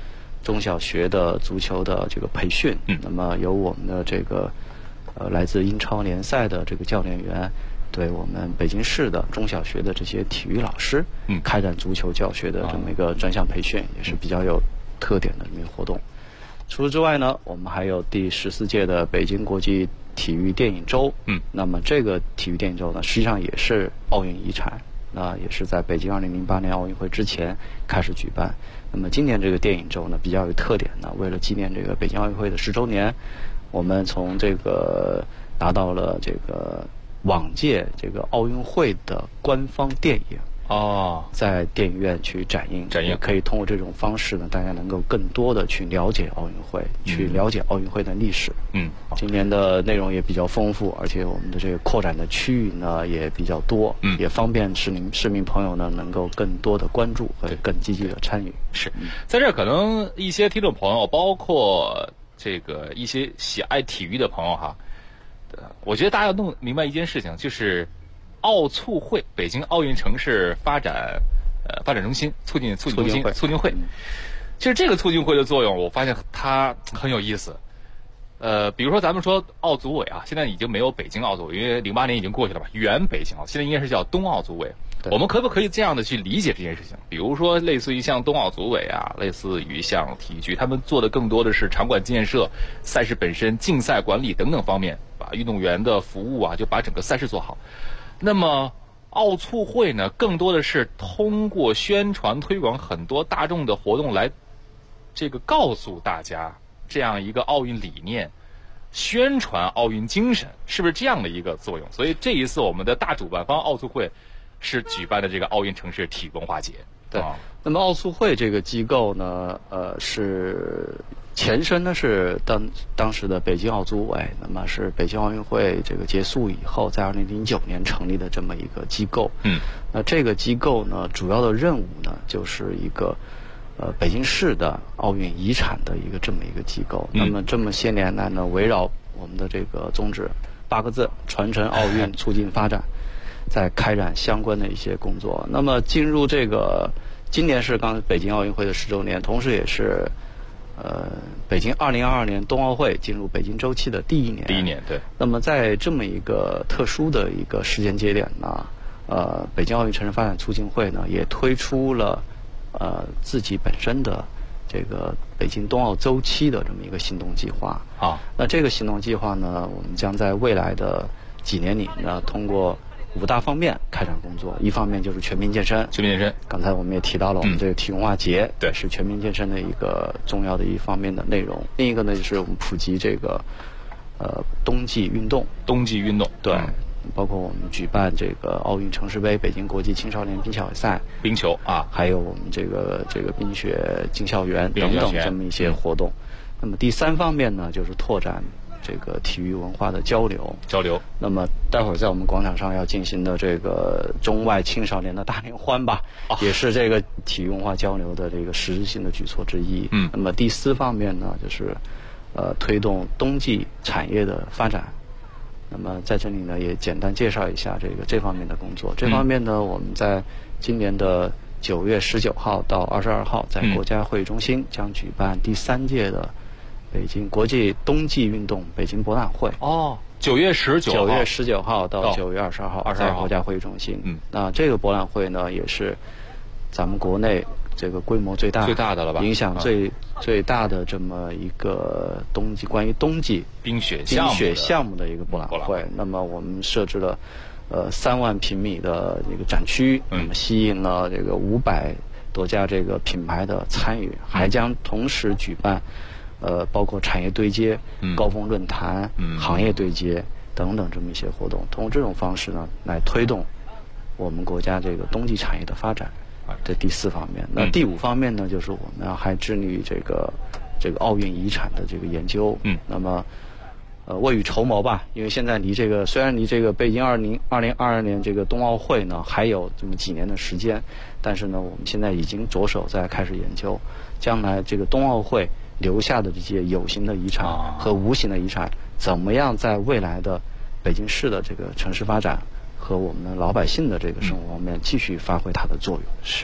中小学的足球的这个培训，那么由我们的这个来自英超联赛的这个教练员，对我们北京市的中小学的这些体育老师，开展足球教学的这么一个专项培训，也是比较有特点的这么一个活动。除此之外呢，我们还有第14届的北京国际体育电影周，那么这个体育电影周呢，实际上也是奥运遗产，那也是在北京2008年奥运会之前开始举办。那么今年这个电影周呢，比较有特点呢，为了纪念这个北京奥运会的10周年，我们从这个拿到了这个往届这个奥运会的官方电影。在电影院去展映，可以通过这种方式呢，大家能够更多的去了解奥运会，去了解奥运会的历史。今年的内容也比较丰富，而且我们的这个扩展的区域呢也比较多，也方便市民朋友呢能够更多的关注和更积极的参与。 是，在这儿可能一些听众朋友，包括这个一些喜爱体育的朋友哈，我觉得大家要弄明白一件事情，就是奥促会，北京奥运城市发展中心促进会。其实这个促进会的作用，我发现它很有意思。比如说咱们说奥组委啊，现在已经没有北京奥组委，因为08年已经过去了吧，原北京奥，现在应该是叫冬奥组委。我们可不可以这样的去理解这件事情？比如说类似于像冬奥组委啊，类似于像体育局，他们做的更多的是场馆建设、赛事本身、竞赛管理等等方面，把运动员的服务啊，就把整个赛事做好。那么奥促会呢，更多的是通过宣传推广很多大众的活动来这个告诉大家这样一个奥运理念，宣传奥运精神，是不是这样的一个作用？所以这一次我们的大主办方奥促会是举办的这个奥运城市体育文化节。 对，那么奥促会这个机构呢，是前身呢是当时的北京奥组委，那么是北京奥运会这个结束以后，在2009年成立的这么一个机构。那这个机构呢，主要的任务呢，就是一个北京市的奥运遗产的一个这么一个机构。那么这么些年来呢，围绕我们的这个宗旨8个字：传承奥运，促进发展，在开展相关的一些工作。那么进入这个今年是北京奥运会的10周年，同时也是北京2022年冬奥会进入北京周期的第一年。对。那么在这么一个特殊的一个时间节点呢，北京奥运城市发展促进会呢也推出了自己本身的这个北京冬奥周期的这么一个行动计划。那这个行动计划呢，我们将在未来的几年里呢，通过5大方面开展工作。一方面就是全民健身，刚才我们也提到了，我们这个体育文化节，对，是全民健身的一个重要的一方面的内容。另一个呢，就是我们普及这个冬季运动，对，包括我们举办这个奥运城市杯、北京国际青少年冰球赛、 冰球啊， 还有我们这个冰雪进校园等等这么一些活动。那么第3方面呢，就是拓展这个体育文化的交流。那么待会儿在我们广场上要进行的这个中外青少年的大联欢吧，也是这个体育文化交流的这个实质性的举措之一。那么第4方面呢，就是推动冬季产业的发展。那么在这里呢，也简单介绍一下这方面的工作。这方面呢，我们在今年的9月19号到22号，在国家会议中心将举办第3届的北京国际冬季运动北京博览会。 9月19 号到9月22号，在国家会议中心。那这个博览会呢，也是咱们国内这个规模最大的了吧，影响最大的这么一个关于冬季冰雪项目的一个博览会。那么我们设置了3万平米的一个展区，那么吸引了这个500多家这个品牌的参与，还将同时举办包括产业对接、高峰论坛、行业对接等等这么一些活动。通过这种方式呢，来推动我们国家这个冬季产业的发展。这第4方面。那第5方面呢，就是我们还致力于这个奥运遗产的这个研究。那么未雨绸缪吧，因为现在虽然离这个北京2022年这个冬奥会呢还有这么几年的时间，但是呢，我们现在已经着手在开始研究，将来这个冬奥会留下的这些有形的遗产和无形的遗产，怎么样在未来的北京市的这个城市发展和我们老百姓的这个生活方面继续发挥它的作用。 是，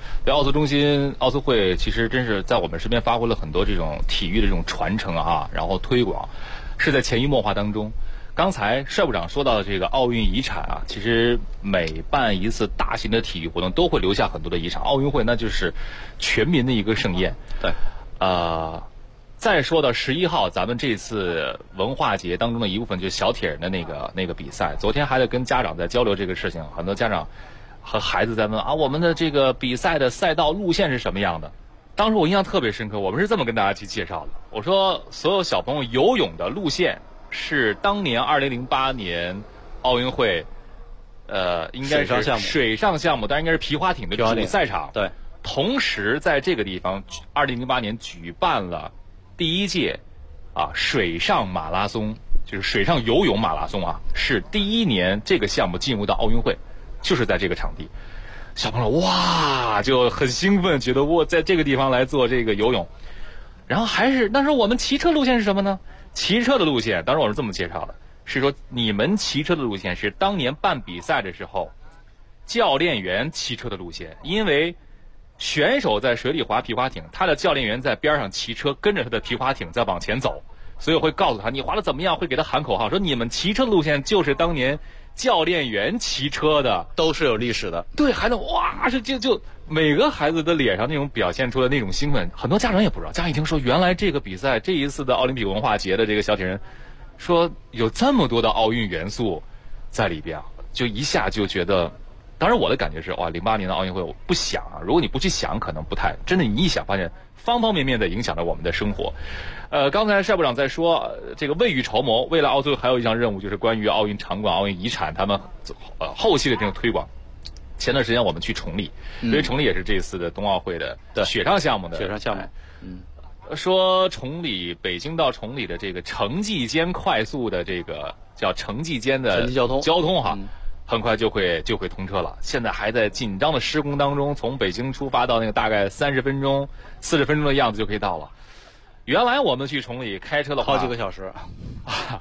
对，奥组会其实真是在我们身边发挥了很多这种体育的这种传承啊，然后推广，是在潜移默化当中。刚才帅部长说到的这个奥运遗产啊，其实每办一次大型的体育活动都会留下很多的遗产。奥运会那就是全民的一个盛宴。 对， 再说到11号，咱们这次文化节当中的一部分就是小铁人的那个比赛。昨天还在跟家长在交流这个事情，很多家长和孩子在问啊，我们的这个比赛的赛道路线是什么样的？当时我印象特别深刻，我们是这么跟大家去介绍的。我说，所有小朋友游泳的路线是当年2008年奥运会，应该是水上项目，但应该是皮划艇的主赛场。 对。 同时，在这个地方，2008年举办了第一届水上马拉松，就是水上游泳马拉松啊，是第一年这个项目进入到奥运会，就是在这个场地。小朋友哇就很兴奋，觉得我在这个地方来做这个游泳。然后但是我们骑车路线是什么呢？骑车的路线，当时我是这么介绍的，是说你们骑车的路线是当年办比赛的时候，教练员骑车的路线，因为选手在水里划皮划艇，他的教练员在边上骑车，跟着他的皮划艇在往前走，所以会告诉他你划得怎么样，会给他喊口号，说你们骑车的路线就是当年教练员骑车的， 都是有历史的。 对，孩子哇，就每个孩子的脸上那种表现出的那种兴奋，很多家长也不知道。家长一听说原来这个比赛这一次的奥林匹克文化节的这个小铁人，说有这么多的奥运元素在里边，就一下就觉得。当然我的感觉是哇，08年的奥运会我不想啊，如果你不去想可能不太，真的你一想发现方方面面的影响着我们的生活。刚才帅部长在说这个未雨绸缪，未来奥组会还有一项任务就是关于奥运场馆、奥运遗产他们后期的这种推广。前段时间我们去崇礼，因为崇礼也是这次的冬奥会的雪上项目的雪上项目。 说北京到崇礼的这个城际间快速的这个叫城际间的交通哈。很快就会通车了，现在还在紧张的施工当中。从北京出发到那个大概30分钟、40分钟的样子就可以到了。原来我们去崇礼开车的话， 好几个小时啊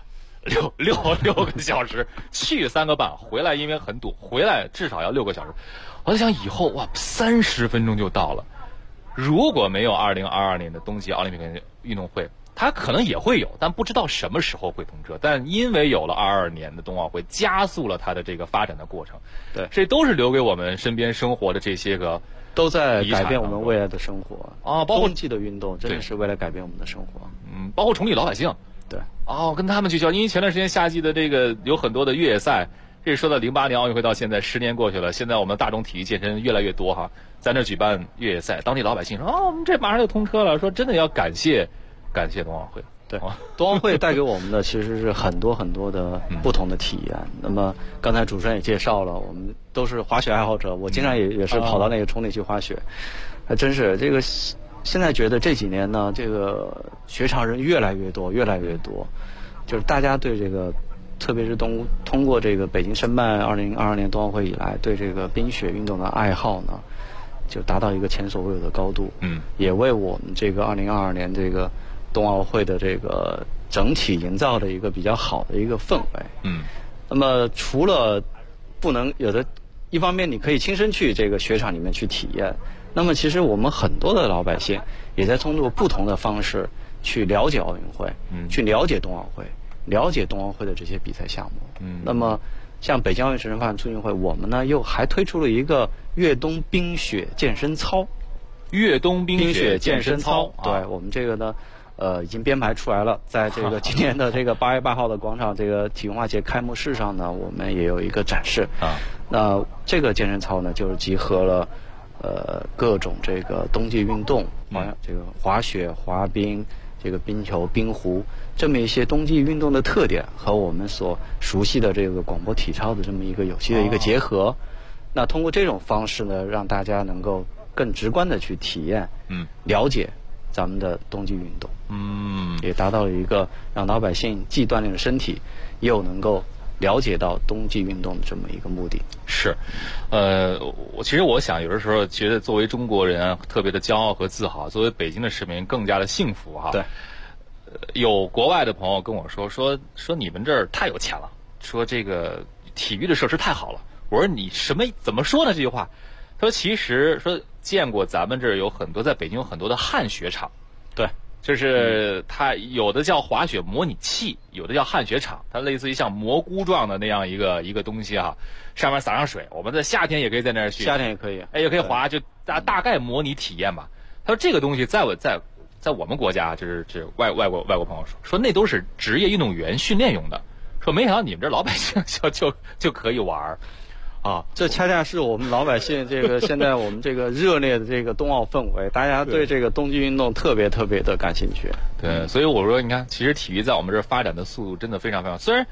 ，6个小时，去3个半，回来因为很堵，回来至少要6个小时。我在想以后哇，30分钟就到了。如果没有2022年的冬季奥林匹克运动会，它可能也会有，但不知道什么时候会通车。但因为有了22年的冬奥会，加速了它的这个发展的过程。 对， 这都是留给我们身边生活的这些个， 都在改变我们未来的生活啊。包括冬季的运动，真的是为了改变我们的生活。 包括崇礼老百姓。 对， 跟他们去交流，因为前段时间夏季的这个有很多的越野赛。这说到08年奥运会到现在10年过去了，现在我们大众体育健身越来越多哈，在那举办越野赛，当地老百姓说我们这马上就通车了，说真的要感谢冬奥会。 对，冬奥会带给我们的其实是很多很多的不同的体验。那么刚才主持人也介绍了，我们都是滑雪爱好者，我经常也是跑到那个崇礼去滑雪，还真是这个。现在觉得这几年呢，这个雪场人越来越多，就是大家对这个，特别是通过这个北京申办2022年冬奥会以来，对这个冰雪运动的爱好呢，就达到一个前所未有的高度。也为我们这个2022年这个冬奥会的这个整体营造的一个比较好的一个氛围。那么除了不能有的，一方面你可以亲身去这个雪场里面去体验，那么其实我们很多的老百姓也在通过不同的方式去了解奥运会，去了解冬奥会，了解冬奥会的这些比赛项目。那么像北京奥运城市发展促进会，我们呢又还推出了一个越冬冰雪健身操。 越冬冰雪健身操， 对，我们这个呢已经编排出来了，在这个今年的这个8月8号的广场这个体育文化节开幕式上呢，我们也有一个展示。那这个健身操呢，就是集合了各种这个冬季运动，这个滑雪、滑冰、这个冰球、冰壶这么一些冬季运动的特点和我们所熟悉的这个广播体操的这么一个有机的一个结合。那通过这种方式呢，让大家能够更直观的去体验，了解咱们的冬季运动，也达到了一个让老百姓既锻炼了身体，又能够了解到冬季运动的这么一个目的。 是，其实我想有的时候觉得作为中国人特别的骄傲和自豪，作为北京的市民更加的幸福哈。 对， 有国外的朋友跟我说你们这儿太有钱了，说这个体育的设施太好了。我说你怎么说呢？这句话， 他说其实说见过咱们这儿有很多，在北京有很多的旱雪场， 对， 就是它有的叫滑雪模拟器，有的叫旱雪场，它类似于像蘑菇状的那样一个东西啊，上面撒上水，我们在夏天也可以在那儿去， 夏天也可以， 也可以滑，就大概模拟体验吧。他说这个东西在我们国家，就是外国朋友说那都是职业运动员训练用的，说没想到你们这老百姓就可以玩啊， 这恰恰是我们老百姓这个现在我们这个热烈的这个冬奥氛围，大家对这个冬季运动特别特别的感兴趣。 对，所以我说你看，其实体育在我们这儿发展的速度真的非常非常，虽然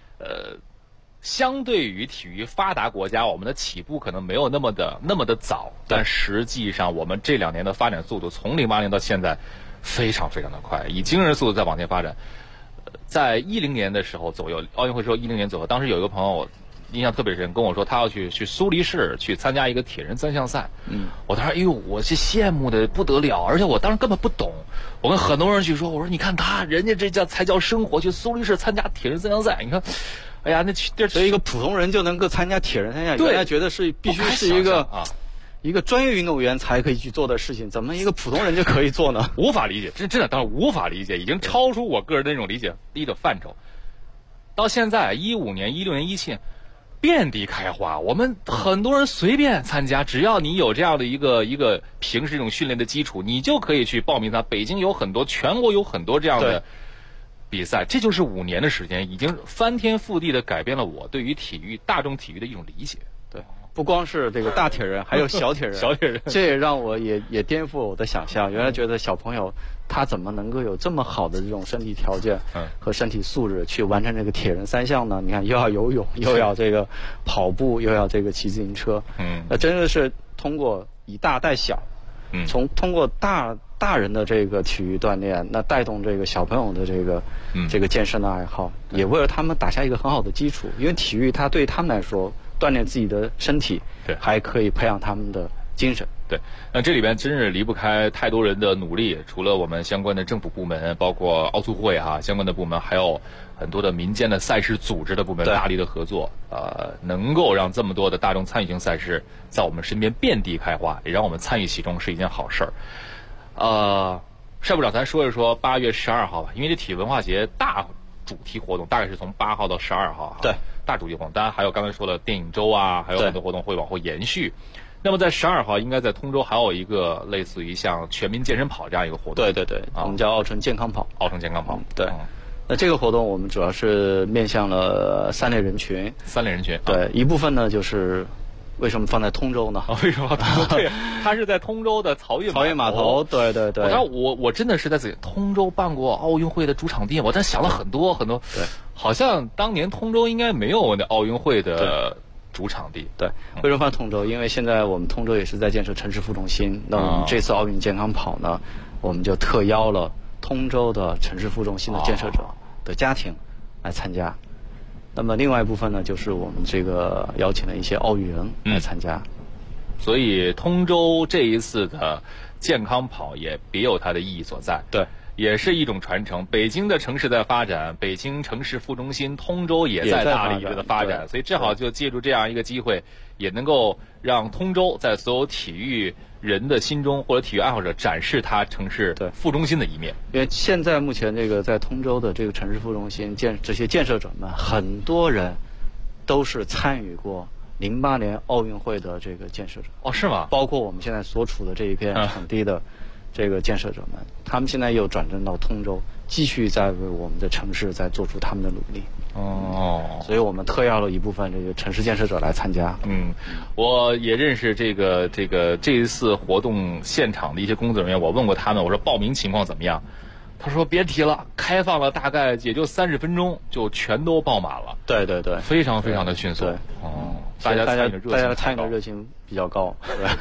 相对于体育发达国家，我们的起步可能没有那么的早，但实际上我们这2年的发展速度，从08年到现在，非常非常的快，以惊人速度在往前发展。在10年的时候左右，奥运会之后10年左右，当时有一个朋友印象特别深，跟我说他要去苏黎世去参加一个铁人3项赛。我当时我是羡慕的不得了，而且我当时根本不懂。我跟很多人去说，我说你看人家这才叫生活，去苏黎世参加铁人3项赛，你看。哎呀， 所以一个普通人就能够参加铁人3项，原来觉得是必须是一个专业运动员才可以去做的事情，怎么一个普通人就可以做呢？ 无法理解，真的当然无法理解，已经超出我个人的那种理解的范畴。到现在15年、16年、17年，遍地开花，我们很多人随便参加，只要你有这样的一个平时这种训练的基础，你就可以去报名它。北京有很多，全国有很多这样的比赛，这就是5年的时间，已经翻天覆地的改变了我对于大众体育的一种理解。 对，不光是这个大铁人，还有小铁人， 小铁人， 这也让我也颠覆我的想象。原来觉得小朋友他怎么能够有这么好的这种身体条件和身体素质去完成这个铁人3项呢？你看，又要游泳，又要这个跑步，又要这个骑自行车，那真的是通过以大带小，通过大人的这个体育锻炼，那带动这个小朋友的这个健身的爱好，也为了他们打下一个很好的基础。因为体育它对他们来说，锻炼自己的身体，还可以培养他们的精神。 对，那这里边真是离不开太多人的努力，除了我们相关的政府部门，包括奥组会相关的部门，还有很多的民间的赛事组织的部门大力的合作，能够让这么多的大众参与性赛事在我们身边遍地开花，也让我们参与其中，是一件好事儿。帅部长，咱说一说8月12号吧，因为这体育文化节大主题活动大概是从8号到12号， 对， 大主题活动，当然还有刚才说的电影周还有很多活动会往后延续。那么在12号，应该在通州还有一个类似于像全民健身跑这样一个活动。 对，我们叫奥城健康跑。 奥城健康跑， 对。那这个活动我们主要是面向了3类人群。对，一部分呢就是为什么放在通州呢？ 为什么通州？对，它是在通州的漕运码头。 对。 我真的是在通州办过奥运会的主场地，我在想了很多。 对， 好像当年通州应该没有那奥运会的主场地。 对，为什么放通州？因为现在我们通州也是在建设城市副中心。那我们这次奥运健康跑呢，我们就特邀了通州的城市副中心的建设者的家庭来参加。那么另外一部分呢，就是我们这个邀请了一些奥运人来参加。 所以通州这一次的健康跑也别有它的意义所在。 对， 也是一种传承。北京的城市在发展，北京城市副中心通州也在大力的发展，所以正好就借助这样一个机会，也能够让通州在所有体育人的心中或者体育爱好者展示它城市副中心的一面。 因为现在目前这个在通州的这个城市副中心这些建设者们，很多人都是参与过08年奥运会的这个建设者。 是吗？ 包括我们现在所处的这一片场地的这个建设者们，他们现在又转正到通州，继续在为我们的城市在做出他们的努力。所以我们特邀了一部分这个城市建设者来参加。 我也认识这一次活动现场的一些工作人员，我问过他们，我说报名情况怎么样？他说别提了，开放了大概也就30分钟就全都爆满了。 对， 非常非常的迅速。大家参与的热情比较高。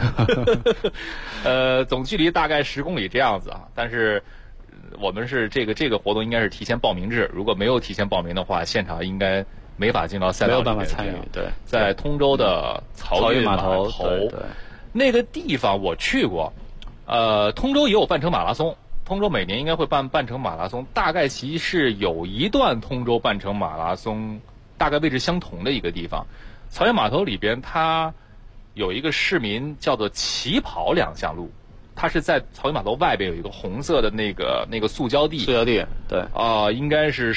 总距离大概10公里这样子但是我们是这个活动应该是提前报名制，如果没有提前报名的话，现场应该没法进到赛道里面， 没有办法参与。对， 在通州的漕运码头，那个地方我去过。通州也有半程马拉松，通州每年应该会办半程马拉松，大概其实有一段通州半程马拉松大概位置相同的一个地方。漕运码头里边它有一个市民叫做起跑2项路，它是在草原码头外边有一个红色的那个塑胶地。 塑胶地，对。 应该是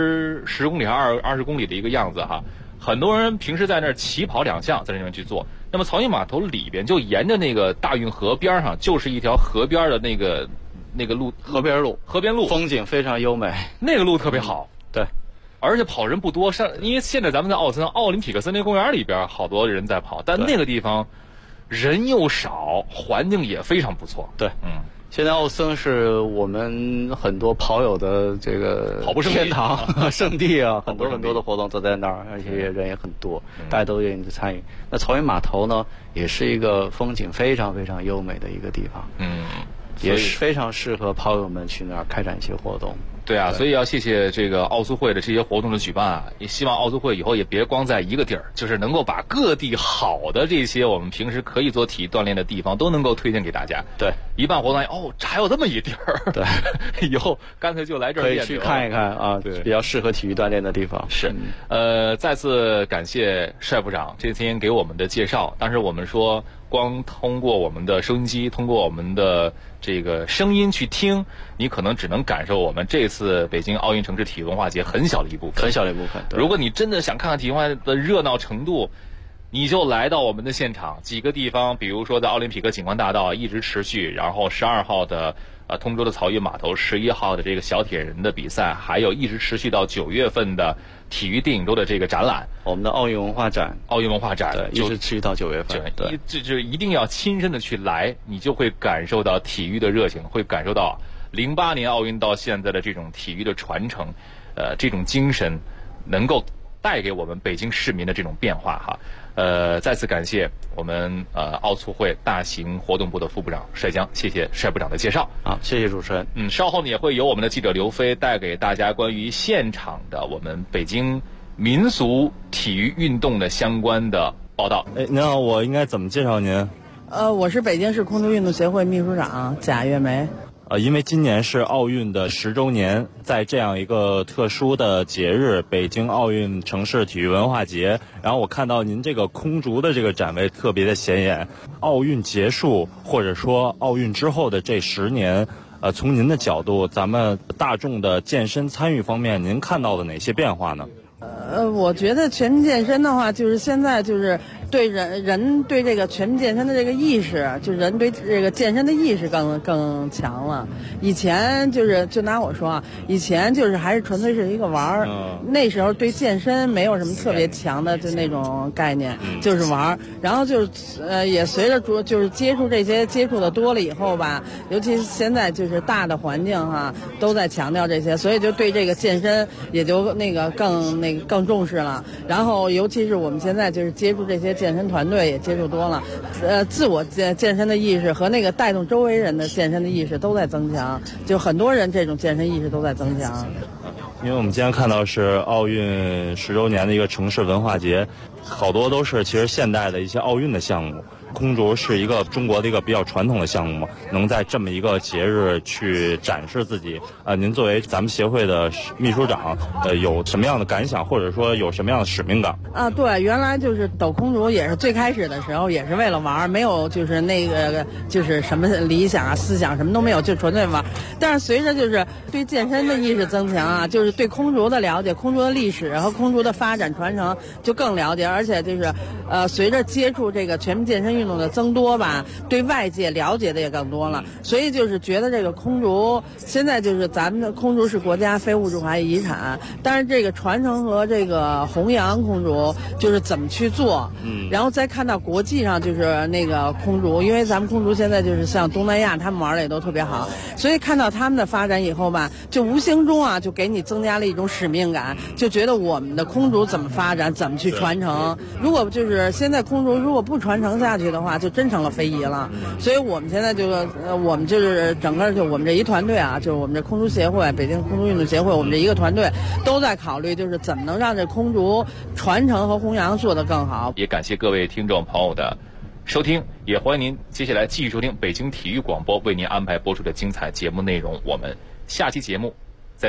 10公里还是20公里的一个样子哈。很多人平时在那儿起跑2项，在那边去做。那么草原码头里边就沿着那个大运河边上，就是一条河边的那个路，河边路， 风景非常优美， 那个路特别好。 对。 而且跑人不多，因为现在咱们在奥林匹克森林公园里边好多人在跑，但那个地方人又少，环境也非常不错。 对，现在奥森是我们很多跑友的这个跑步天堂圣地啊，很多的活动都在那儿，而且人也很多，大家都愿意去参与。那草原码头呢，也是一个风景非常非常优美的一个地方，也是非常适合跑友们去那儿开展一些活动。 对啊，所以要谢谢这个奥苏会的这些活动的举办啊！也希望奥苏会以后也别光在一个地儿，就是能够把各地好的这些我们平时可以做体育锻炼的地方都能够推荐给大家。 对， 一办活动这还有这么一地儿， 对， 以后干脆就来这儿可以去看一看啊，对，比较适合体育锻炼的地方。 是，再次感谢帅部长这天给我们的介绍。当时我们说，光通过我们的收音机，通过我们的这个声音去听，你可能只能感受我们这次北京奥运城市体育文化节很小的一部分。如果你真的想看看体育文化的热闹程度，你就来到我们的现场，几个地方，比如说在奥林匹克景观大道一直持续，然后12号的通州的草原码头，11号的这个小铁人的比赛，还有一直持续到9月份的体育电影周的这个展览， 我们的奥运文化展， 对， 一直持续到9月份。 对，就一定要亲身的去来，你就会感受到体育的热情，会感受到08年奥运到现在的这种体育的传承，这种精神能够带给我们北京市民的这种变化哈。再次感谢我们奥促会大型活动部的副部长帅江，谢谢帅部长的介绍。 谢谢主持人。 稍后呢也会由我们的记者刘飞带给大家关于现场的我们北京民俗体育运动的相关的报道。 您好，我应该怎么介绍您？ 我是北京市空中运动协会秘书长贾月梅。 因为今年是奥运的10周年，在这样一个特殊的节日，北京奥运城市体育文化节，然后我看到您这个空竹的这个展位特别的显眼。奥运结束或者说奥运之后的这10年，从您的角度，咱们大众的健身参与方面，您看到了哪些变化呢？ 我觉得全民健身的话，就是现在就是对人对这个全民健身的这个意识，就人对这个健身的意识更强了。以前就拿我说啊，以前就是还是纯粹是一个玩儿，那时候对健身没有什么特别强的就那种概念，就是玩儿。然后也随着就是接触的多了以后吧，尤其是现在就是大的环境哈，都在强调这些，所以就对这个健身也就更重视了。然后尤其是我们现在就是接触这些健身团队也接触多了，自我健身的意识和那个带动周围人的健身的意识都在增强，就很多人这种健身意识都在增强。 因为我们今天看到是奥运10周年的一个城市文化节，好多都是其实现代的一些奥运的项目。空竹是一个中国的一个比较传统的项目，能在这么一个节日去展示自己。您作为咱们协会的秘书长，有什么样的感想，或者说有什么样的使命感？ 对，原来就是抖空竹也是最开始的时候也是为了玩，没有就是就是什么理想啊、思想什么都没有，就纯粹玩。但是随着就是对健身的意识增强啊，就是对空竹的了解、空竹的历史和空竹的发展传承就更了解，而且就是随着接触这个全民健身运动的增多吧，对外界了解的也更多了，所以就是觉得这个空竹现在就是咱们的空竹是国家非物质文化遗产，但是这个传承和这个弘扬空竹就是怎么去做，然后再看到国际上就是那个空竹，因为咱们空竹现在就是像东南亚他们玩的也都特别好，所以看到他们的发展以后吧，就无形中啊就给你增加了一种使命感，就觉得我们的空竹怎么发展，怎么去传承。如果就是现在空竹如果不传承下去的话，就真成了非遗了。所以我们现在我们就是整个就我们这一团队啊，就是我们这空竹协会、北京空竹运动协会，我们这一个团队都在考虑，就是怎么能让这空竹传承和弘扬做得更好。 也感谢各位听众朋友的收听，也欢迎您接下来继续收听北京体育广播为您安排播出的精彩节目内容。我们下期节目再见。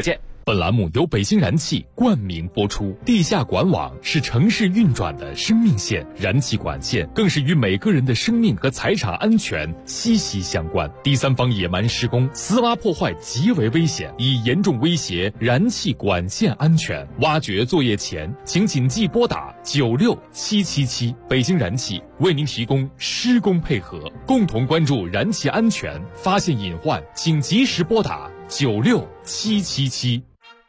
本栏目由北京燃气冠名播出。地下管网是城市运转的生命线，燃气管线更是与每个人的生命和财产安全息息相关。第三方野蛮施工、私挖破坏极为危险，已严重威胁燃气管线安全。挖掘作业前，请谨记拨打96777。北京燃气为您提供施工配合，共同关注燃气安全，发现隐患请及时拨打96777。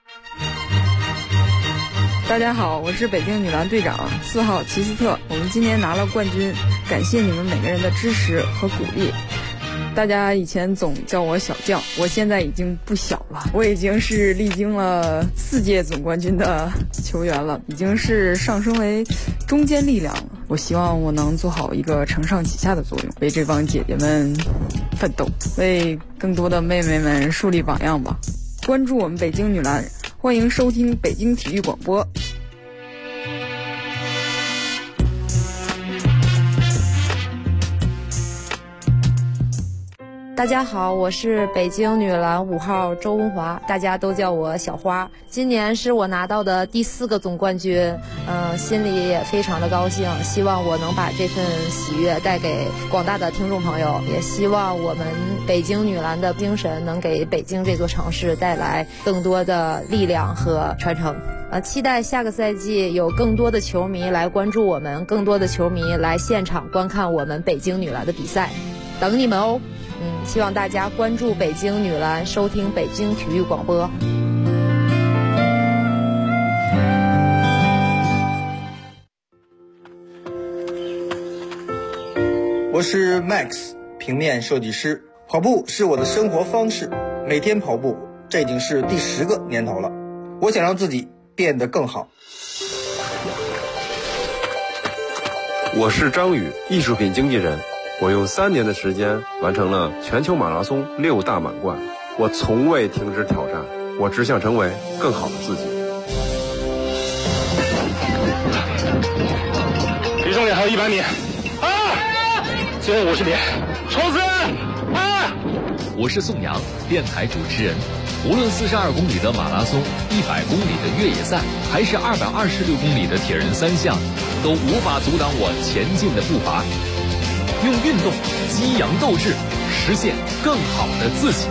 大家好，我是北京女篮队长4号齐斯特。我们今年拿了冠军，感谢你们每个人的支持和鼓励。大家以前总叫我小将，我现在已经不小了，我已经是历经了4届总冠军的球员了，已经是上升为中坚力量了。我希望我能做好一个承上启下的作用，为这帮姐姐们奋斗，为更多的妹妹们树立榜样吧。关注我们北京女篮，欢迎收听北京体育广播。 大家好，我是北京女篮5号周文华，大家都叫我小花。今年是我拿到的第4个总冠军，心里也非常的高兴，希望我能把这份喜悦带给广大的听众朋友，也希望我们北京女篮的精神能给北京这座城市带来更多的力量和传承。期待下个赛季有更多的球迷来关注我们，更多的球迷来现场观看我们北京女篮的比赛，等你们哦。希望大家关注北京女篮，收听北京体育广播。 我是 Max， 平面设计师。跑步是我的生活方式，每天跑步，这已经是第10个年头了。我想让自己变得更好。 我是张宇，艺术品经纪人。我用3年的时间完成了全球马拉松6大满贯，我从未停止挑战，我只想成为更好的自己。 离终点还有100米，最后50米，冲刺！ 我是宋阳，电台主持人。无论42公里的马拉松、100公里的越野赛，还是226公里的铁人3项，都无法阻挡我前进的步伐。用运动激扬斗志，实现更好的自己。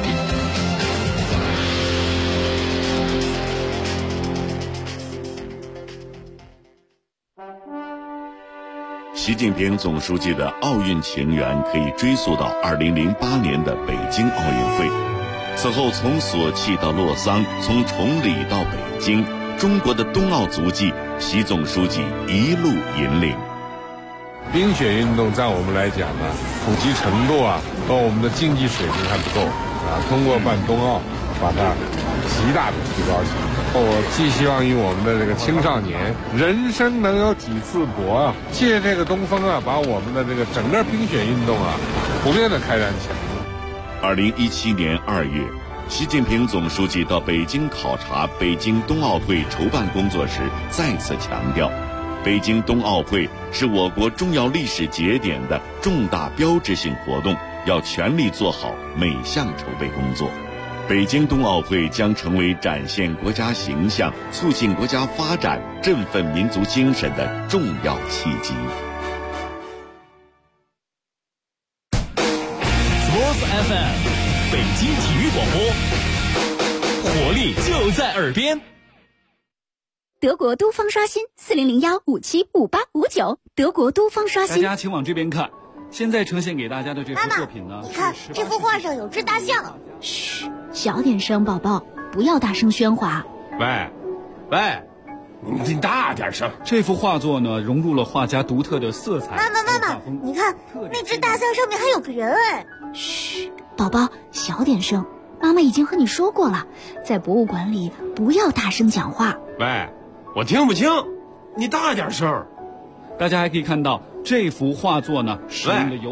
习近平总书记的奥运情缘可以追溯到2008年的北京奥运会。此后从索契到洛桑，从崇礼到北京，中国的冬奥足迹，习总书记一路引领。 冰雪运动在我们来讲呢，普及程度和我们的经济水平还不够通过办冬奥把它极大的提高起来。我寄希望于我们的这个青少年，人生能有几次搏借这个东风把我们的这个整个冰雪运动普遍的开展起来。 2017年2月，习近平总书记到北京考察北京冬奥会筹办工作时，再次强调，北京冬奥会是我国重要历史节点的重大标志性活动，要全力做好每项筹备工作。北京冬奥会将成为展现国家形象、促进国家发展、振奋民族精神的重要契机。 Sports FM， 北京体育广播，活力就在耳边。 德国都方刷新4001575859，德国都方刷新。 大家请往这边看，现在呈现给大家的这幅作品呢， 你看这幅画上有只大象。嘘，小点声，宝宝，不要大声喧哗。 喂，你大点声。这幅画作呢，融入了画家独特的色彩。 妈妈，你看那只大象上面还有个人哎。嘘，宝宝，小点声。妈妈已经和你说过了，在博物馆里不要大声讲话。 喂，我听不清，你大点声。大家还可以看到这幅画作呢，使用的油